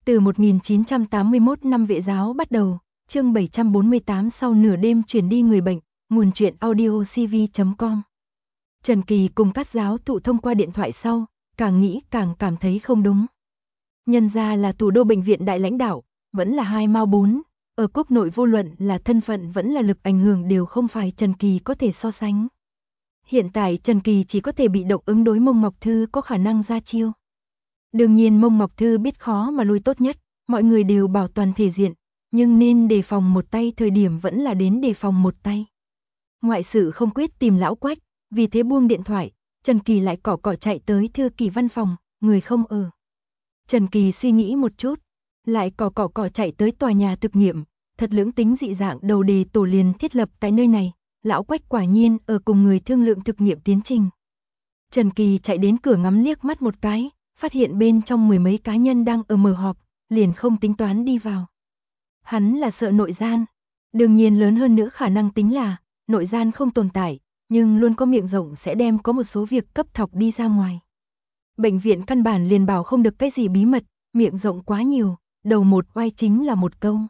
Từ 1981 năm Vệ giáo bắt đầu, chương 748 sau nửa đêm chuyển đi người bệnh, nguồn truyện audio cv.com. Trần Kỳ cùng các giáo thụ thông qua điện thoại sau, càng nghĩ càng cảm thấy không đúng. Nhân ra là thủ đô bệnh viện đại lãnh đạo, vẫn là hai mao bốn, ở quốc nội vô luận là thân phận vẫn là lực ảnh hưởng đều không phải Trần Kỳ có thể so sánh. Hiện tại Trần Kỳ chỉ có thể bị động ứng đối Mông Ngọc Thư có khả năng ra chiêu. Đương nhiên Mông Ngọc Thư biết khó mà lui tốt nhất, mọi người đều bảo toàn thể diện, nhưng nên đề phòng một tay thời điểm vẫn là đến đề phòng một tay. Ngoại sự không quyết tìm lão Quách, vì thế buông điện thoại, Trần Kỳ lại cỏ chạy tới thư ký văn phòng, người không ở. Trần Kỳ suy nghĩ một chút, lại cỏ chạy tới tòa nhà thực nghiệm, thật lưỡng tính dị dạng đầu đề tổ liền thiết lập tại nơi này, lão Quách quả nhiên ở cùng người thương lượng thực nghiệm tiến trình. Trần Kỳ chạy đến cửa ngắm liếc mắt một cái, phát hiện bên trong mười mấy cá nhân đang ở mở họp, liền không tính toán đi vào. Hắn là sợ nội gian, đương nhiên lớn hơn nữa khả năng tính là nội gian không tồn tại, nhưng luôn có miệng rộng sẽ đem có một số việc cấp thọc đi ra ngoài. Bệnh viện căn bản liền bảo không được cái gì bí mật, miệng rộng quá nhiều, đầu một oai chính là một câu.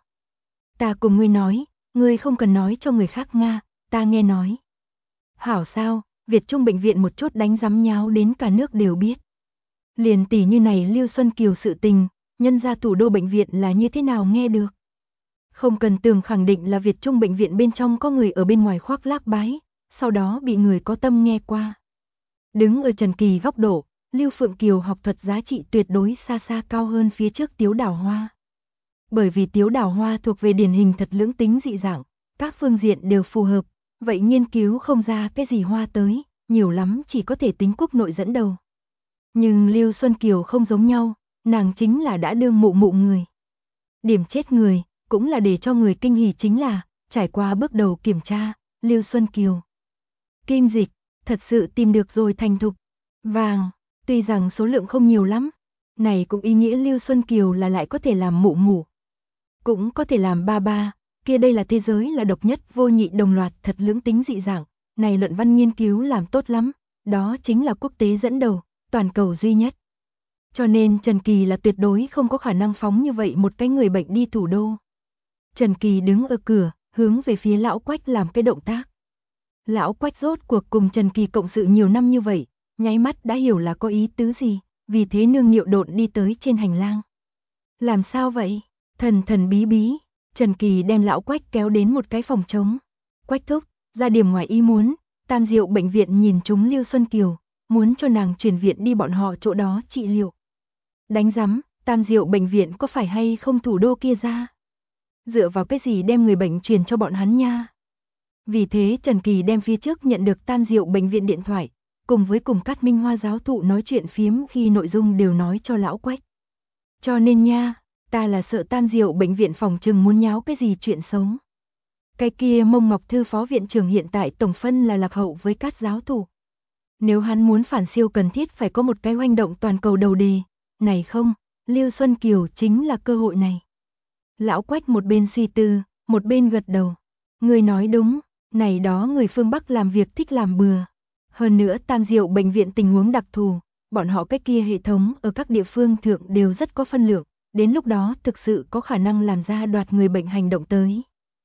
Ta cùng ngươi nói, ngươi không cần nói cho người khác Nga, ta nghe nói. Hảo sao, Việt Trung bệnh viện một chút đánh giám nháo đến cả nước đều biết. Liền tỷ như này Lưu Xuân Kiều sự tình, nhân ra thủ đô bệnh viện là như thế nào nghe được. Không cần tường khẳng định là Việt Trung bệnh viện bên trong có người ở bên ngoài khoác lác bái, sau đó bị người có tâm nghe qua. Đứng ở Trần Kỳ góc độ, Lưu Phượng Kiều học thuật giá trị tuyệt đối xa xa cao hơn phía trước Tiếu Đào Hoa. Bởi vì Tiếu Đào Hoa thuộc về điển hình thật lưỡng tính dị dạng, các phương diện đều phù hợp, vậy nghiên cứu không ra cái gì hoa tới, nhiều lắm chỉ có thể tính quốc nội dẫn đầu. Nhưng Lưu Xuân Kiều không giống nhau, nàng chính là đã đương mụ người. Điểm chết người, cũng là để cho người kinh hỉ chính là, trải qua bước đầu kiểm tra, Lưu Xuân Kiều. Kim dịch, thật sự tìm được rồi thành thục. Vàng, tuy rằng số lượng không nhiều lắm, này cũng ý nghĩa Lưu Xuân Kiều là lại có thể làm mụ, cũng có thể làm ba, kia đây là thế giới là độc nhất vô nhị đồng loạt thật lưỡng tính dị dạng, này luận văn nghiên cứu làm tốt lắm, đó chính là quốc tế dẫn đầu, toàn cầu duy nhất. Cho nên Trần Kỳ là tuyệt đối không có khả năng phóng như vậy một cái người bệnh đi thủ đô. Trần Kỳ đứng ở cửa, hướng về phía lão Quách làm cái động tác. Lão Quách rốt cuộc cùng Trần Kỳ cộng sự nhiều năm như vậy, nháy mắt đã hiểu là có ý tứ gì, vì thế nương niệu độn đi tới trên hành lang. Làm sao vậy? Thần bí, Trần Kỳ đem lão Quách kéo đến một cái phòng trống. Quách thúc, ra điểm ngoài ý muốn, Tam Diệu bệnh viện nhìn chúng Lưu Xuân Kiều, muốn cho nàng chuyển viện đi bọn họ chỗ đó trị liệu. Đánh rắm, Tam Diệu bệnh viện có phải hay không thủ đô kia ra? Dựa vào cái gì đem người bệnh truyền cho bọn hắn nha? Vì thế Trần Kỳ đem phía trước nhận được Tam Diệu bệnh viện điện thoại, cùng với Cát Minh Hoa giáo thụ nói chuyện phiếm khi nội dung đều nói cho lão Quách. Cho nên nha, ta là sợ Tam Diệu bệnh viện phòng trừng muốn nháo cái gì chuyện xấu. Cái kia Mông Ngọc Thư phó viện trưởng hiện tại tổng phân là lạc hậu với các giáo thụ. Nếu hắn muốn phản siêu cần thiết phải có một cái hoành động toàn cầu đầu đề, này không, Lưu Xuân Kiều chính là cơ hội này. Lão Quách một bên suy tư, một bên gật đầu. Người nói đúng, này đó người phương Bắc làm việc thích làm bừa. Hơn nữa Tam Diệu bệnh viện tình huống đặc thù, bọn họ cái kia hệ thống ở các địa phương thượng đều rất có phân lượng, đến lúc đó thực sự có khả năng làm ra đoạt người bệnh hành động tới.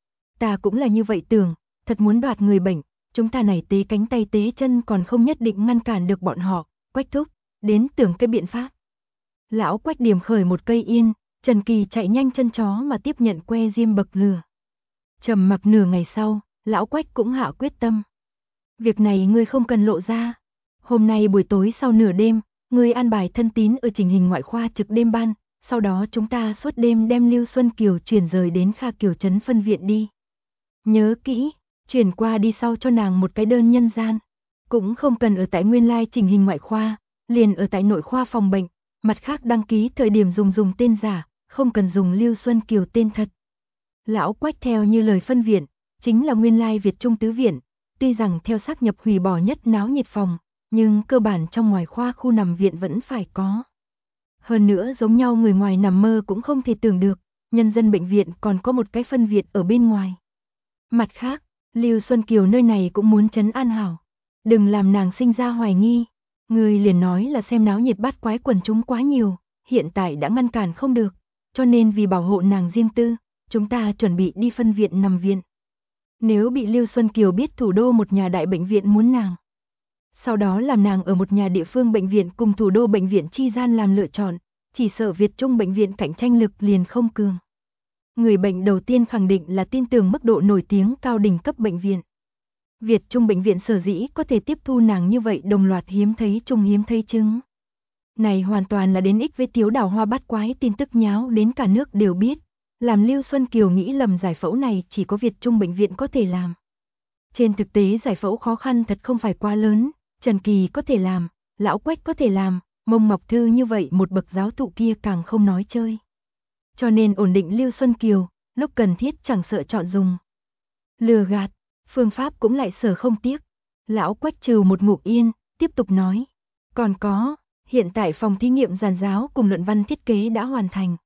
Ta cũng là như vậy tưởng, thật muốn đoạt người bệnh, chúng ta này tế cánh tay tế chân còn không nhất định ngăn cản được bọn họ, Quách thúc, đến tưởng cái biện pháp. Lão Quách điểm khởi một cây yên, Trần Kỳ chạy nhanh chân chó mà tiếp nhận que diêm bậc lửa. Trầm mặc nửa ngày sau, lão Quách cũng hạ quyết tâm. Việc này ngươi không cần lộ ra. Hôm nay buổi tối sau nửa đêm, ngươi an bài thân tín ở chỉnh hình ngoại khoa trực đêm ban, sau đó chúng ta suốt đêm đem Lưu Xuân Kiều chuyển rời đến Kha Kiều Trấn phân viện đi. Nhớ kỹ, chuyển qua đi sau cho nàng một cái đơn nhân gian. Cũng không cần ở tại nguyên lai chỉnh hình ngoại khoa, liền ở tại nội khoa phòng bệnh, mặt khác đăng ký thời điểm dùng tên giả, không cần dùng Lưu Xuân Kiều tên thật. Lão Quách theo như lời phân viện, chính là nguyên lai Việt Trung tứ viện, tuy rằng theo sáp nhập hủy bỏ nhất náo nhiệt phòng, nhưng cơ bản trong ngoài khoa khu nằm viện vẫn phải có. Hơn nữa giống nhau người ngoài nằm mơ cũng không thể tưởng được, nhân dân bệnh viện còn có một cái phân viện ở bên ngoài. Mặt khác, Lưu Xuân Kiều nơi này cũng muốn trấn an hảo, đừng làm nàng sinh ra hoài nghi. Người liền nói là xem náo nhiệt bát quái quần chúng quá nhiều, hiện tại đã ngăn cản không được, cho nên vì bảo hộ nàng riêng tư, chúng ta chuẩn bị đi phân viện nằm viện. Nếu bị Lưu Xuân Kiều biết thủ đô một nhà đại bệnh viện muốn nàng, sau đó làm nàng ở một nhà địa phương bệnh viện cùng thủ đô bệnh viện chi gian làm lựa chọn, chỉ sợ Việt Trung bệnh viện cạnh tranh lực liền không cường. Người bệnh đầu tiên khẳng định là tin tưởng mức độ nổi tiếng cao đỉnh cấp bệnh viện. Việt Trung bệnh viện sở dĩ có thể tiếp thu nàng như vậy đồng loạt hiếm thấy chung hiếm thấy chứng. Này hoàn toàn là đến ích với Tiếu Đào Hoa bắt quái tin tức nháo đến cả nước đều biết, làm Lưu Xuân Kiều nghĩ lầm giải phẫu này chỉ có Việt Trung bệnh viện có thể làm. Trên thực tế giải phẫu khó khăn thật không phải quá lớn, Trần Kỳ có thể làm, Lão Quách có thể làm, Mông Ngọc Thư như vậy một bậc giáo thụ kia càng không nói chơi. Cho nên ổn định Lưu Xuân Kiều, lúc cần thiết chẳng sợ chọn dùng. Lừa gạt, phương pháp cũng lại sở không tiếc. Lão Quách trừ một ngụm yên, tiếp tục nói. Còn có, hiện tại phòng thí nghiệm giàn giáo cùng luận văn thiết kế đã hoàn thành.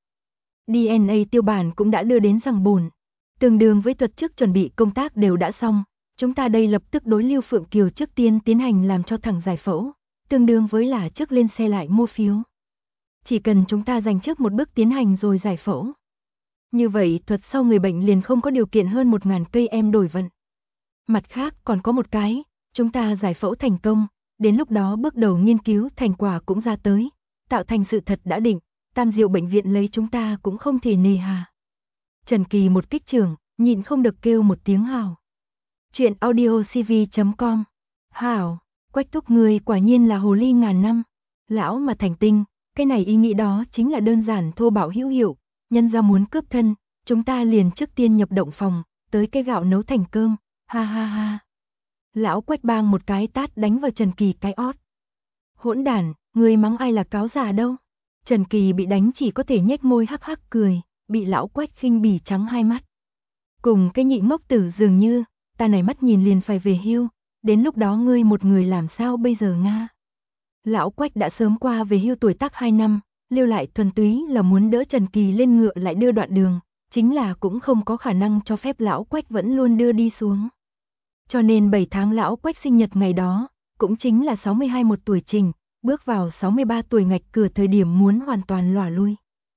DNA tiêu bản cũng đã đưa đến rằng bùn. Tương đương với thuật trước chuẩn bị công tác đều đã xong. Chúng ta đây lập tức đối Lưu Phượng Kiều trước tiên tiến hành làm cho thẳng giải phẫu. Tương đương với là trước lên xe lại mua phiếu. Chỉ cần chúng ta dành trước một bước tiến hành rồi giải phẫu. Như vậy thuật sau người bệnh liền không có điều kiện hơn 1000 cây em đổi vận. Mặt khác còn có một cái, chúng ta giải phẫu thành công, đến lúc đó bước đầu nghiên cứu thành quả cũng ra tới, tạo thành sự thật đã định, Tam Diệu bệnh viện lấy chúng ta cũng không thể nề hà. Trần Kỳ một kích trưởng, nhịn không được kêu một tiếng hào. Chuyện audiocv.com. Hảo, Quách thúc người quả nhiên là hồ ly ngàn năm, lão mà thành tinh, cái này ý nghĩ đó chính là đơn giản thô bạo hữu hiệu, nhân ra muốn cướp thân, chúng ta liền trước tiên nhập động phòng, tới cái gạo nấu thành cơm, ha ha ha. Lão Quách bang một cái tát đánh vào Trần Kỳ cái ót. Hỗn đản, người mắng ai là cáo già đâu. Trần Kỳ bị đánh chỉ có thể nhếch môi hắc hắc cười, bị lão Quách khinh bỉ trắng hai mắt. Cùng cái nhị ngốc tử dường như, ta này mắt nhìn liền phải về hưu, đến lúc đó ngươi một người làm sao bây giờ nga. Lão Quách đã sớm qua về hưu tuổi tác 2 năm, lưu lại thuần túy là muốn đỡ Trần Kỳ lên ngựa lại đưa đoạn đường, chính là cũng không có khả năng cho phép lão Quách vẫn luôn đưa đi xuống. Cho nên 7 tháng lão Quách sinh nhật ngày đó, cũng chính là 62 một tuổi trình, bước vào 63 tuổi ngạch cửa thời điểm muốn hoàn toàn lỏa lui.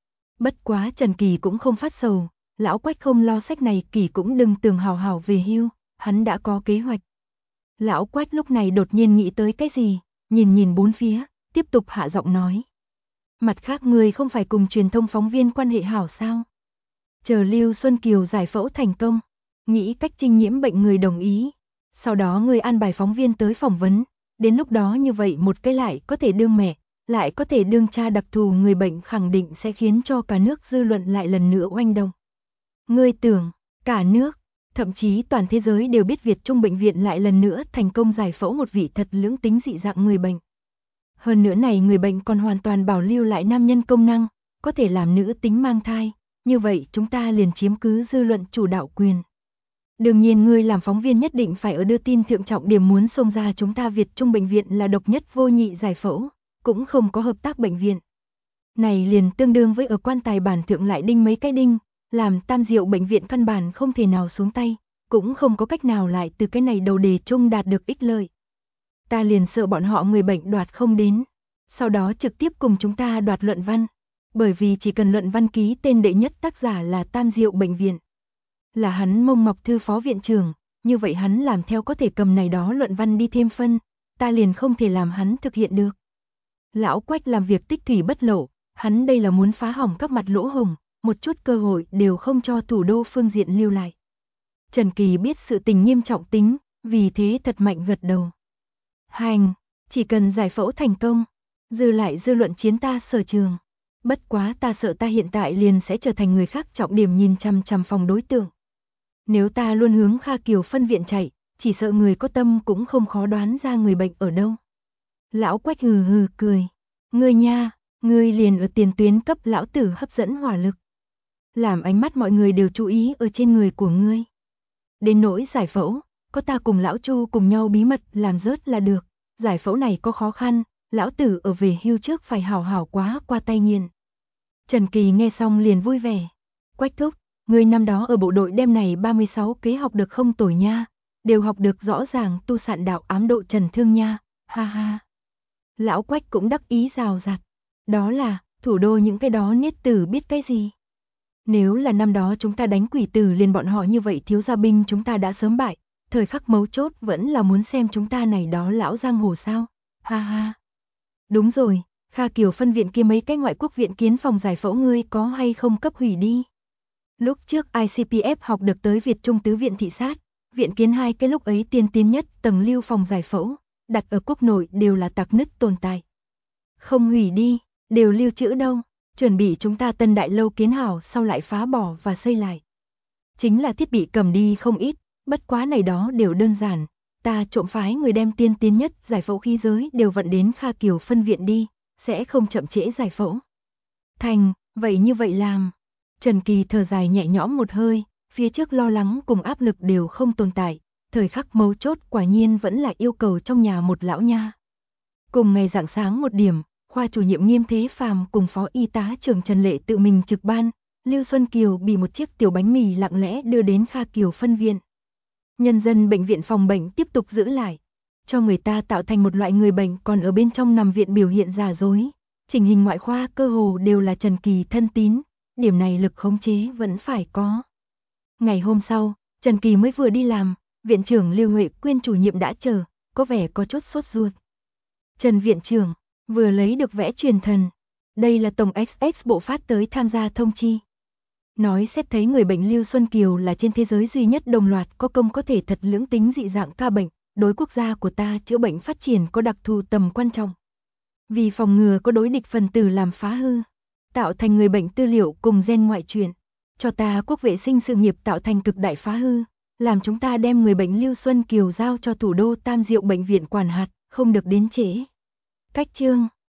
Bất quá Trần Kỳ cũng không phát sầu, lão Quách không lo sách này Kỳ cũng đừng tưởng hào hào về hưu, hắn đã có kế hoạch. Lão Quách lúc này đột nhiên nghĩ tới cái gì, nhìn bốn phía, tiếp tục hạ giọng nói. Mặt khác người không phải cùng truyền thông phóng viên quan hệ hảo sao? Chờ Lưu Xuân Kiều giải phẫu thành công, nghĩ cách trinh nhiễm bệnh người đồng ý. Sau đó người an bài phóng viên tới phỏng vấn, đến lúc đó như vậy một cái lại có thể đương mẹ, lại có thể đương cha đặc thù người bệnh khẳng định sẽ khiến cho cả nước dư luận lại lần nữa oanh động. Ngươi tưởng, cả nước, thậm chí toàn thế giới đều biết Việt Trung bệnh viện lại lần nữa thành công giải phẫu một vị thật lưỡng tính dị dạng người bệnh. Hơn nữa này người bệnh còn hoàn toàn bảo lưu lại nam nhân công năng, có thể làm nữ tính mang thai, như vậy chúng ta liền chiếm cứ dư luận chủ đạo quyền. Đương nhiên ngươi làm phóng viên nhất định phải ở đưa tin thượng trọng điểm muốn xông ra chúng ta Việt Trung bệnh viện là độc nhất vô nhị giải phẫu, cũng không có hợp tác bệnh viện. Này liền tương đương với ở quan tài bản thượng lại đinh mấy cái đinh, làm Tam Diệu bệnh viện căn bản không thể nào xuống tay, cũng không có cách nào lại từ cái này đầu đề chung đạt được ích lợi. Ta liền sợ bọn họ người bệnh đoạt không đến, sau đó trực tiếp cùng chúng ta đoạt luận văn, bởi vì chỉ cần luận văn ký tên đệ nhất tác giả là Tam Diệu bệnh viện. Là hắn Mông Ngọc Thư phó viện trưởng, như vậy hắn làm theo có thể cầm này đó luận văn đi thêm phân, ta liền không thể làm hắn thực hiện được. Lão Quách làm việc tích thủy bất lậu, hắn đây là muốn phá hỏng các mặt lỗ hổng, một chút cơ hội đều không cho thủ đô phương diện lưu lại. Trần Kỳ biết sự tình nghiêm trọng tính, vì thế thật mạnh gật đầu. Hành, chỉ cần giải phẫu thành công, dư lại dư luận chiến ta sở trường. Bất quá ta sợ ta hiện tại liền sẽ trở thành người khác trọng điểm nhìn chằm chằm phòng đối tượng. Nếu ta luôn hướng Kha Kiều phân viện chạy, chỉ sợ người có tâm cũng không khó đoán ra người bệnh ở đâu. Lão Quách hừ hừ cười. Ngươi nha, ngươi liền ở tiền tuyến cấp lão tử hấp dẫn hỏa lực. Làm ánh mắt mọi người đều chú ý ở trên người của ngươi. Đến nỗi giải phẫu, có ta cùng lão Chu cùng nhau bí mật làm rớt là được. Giải phẫu này có khó khăn, lão tử ở về hưu trước phải hảo hảo quá qua tay nghiền. Trần Kỳ nghe xong liền vui vẻ. Quách thúc, người năm đó ở bộ đội đêm này 36 kế học được không tồi nha, đều học được rõ ràng tu sạn đạo ám độ trần thương nha, ha ha. Lão Quách cũng đắc ý rào rạt, đó là, thủ đô những cái đó niết tử biết cái gì, Nếu là năm đó chúng ta đánh Quỷ Tử liền bọn họ như vậy thiếu gia binh chúng ta đã sớm bại, thời khắc mấu chốt vẫn là muốn xem chúng ta này đó lão giang hồ sao, ha ha. Đúng rồi, Kha Kiều phân viện kia mấy cái ngoại quốc viện kiến phòng giải phẫu ngươi có hay không cấp hủy đi. Lúc trước ICPF học được tới Việt Trung Tứ viện thị sát, viện kiến hai cái lúc ấy tiên tiến nhất tầng lưu phòng giải phẫu, đặt ở quốc nội đều là tạc nứt tồn tại. Không hủy đi, đều lưu trữ đâu, chuẩn bị chúng ta tân đại lâu kiến hảo sau lại phá bỏ và xây lại. Chính là thiết bị cầm đi không ít, bất quá này đó đều đơn giản, ta trộm phái người đem tiên tiến nhất giải phẫu khí giới đều vận đến Kha Kiều phân viện đi, sẽ không chậm trễ giải phẫu. Thành, vậy như vậy làm. Trần Kỳ thở dài nhẹ nhõm một hơi, phía trước lo lắng cùng áp lực đều không tồn tại, thời khắc mấu chốt quả nhiên vẫn là yêu cầu trong nhà một lão nha. Cùng ngày rạng sáng một điểm, khoa chủ nhiệm Nghiêm Thế Phàm cùng phó y tá trưởng Trần Lệ tự mình trực ban, Lưu Xuân Kiều bị một chiếc tiểu bánh mì lặng lẽ đưa đến Kha Kiều phân viện. Nhân dân bệnh viện phòng bệnh tiếp tục giữ lại, cho người ta tạo thành một loại người bệnh còn ở bên trong nằm viện biểu hiện giả dối, chỉnh hình ngoại khoa cơ hồ đều là Trần Kỳ thân tín, điểm này lực khống chế vẫn phải có. Ngày hôm sau, Trần Kỳ mới vừa đi làm, viện trưởng Lưu Huệ Quyên chủ nhiệm đã chờ, có vẻ có chút sốt ruột. Trần viện trưởng, vừa lấy được vẽ truyền thần, đây là tổng XX bộ phát tới tham gia thông chi. Nói xét thấy người bệnh Lưu Xuân Kiều là trên thế giới duy nhất đồng loạt có công có thể thật lưỡng tính dị dạng ca bệnh, đối quốc gia của ta chữa bệnh phát triển có đặc thù tầm quan trọng. Vì phòng ngừa có đối địch phần tử làm phá hư, tạo thành người bệnh tư liệu cùng gen ngoại truyền, cho ta quốc vệ sinh sự nghiệp tạo thành cực đại phá hư, làm chúng ta đem người bệnh Lưu Xuân Kiều giao cho thủ đô Tam Diệu bệnh viện quản hạt, không được đến trễ. Cách chương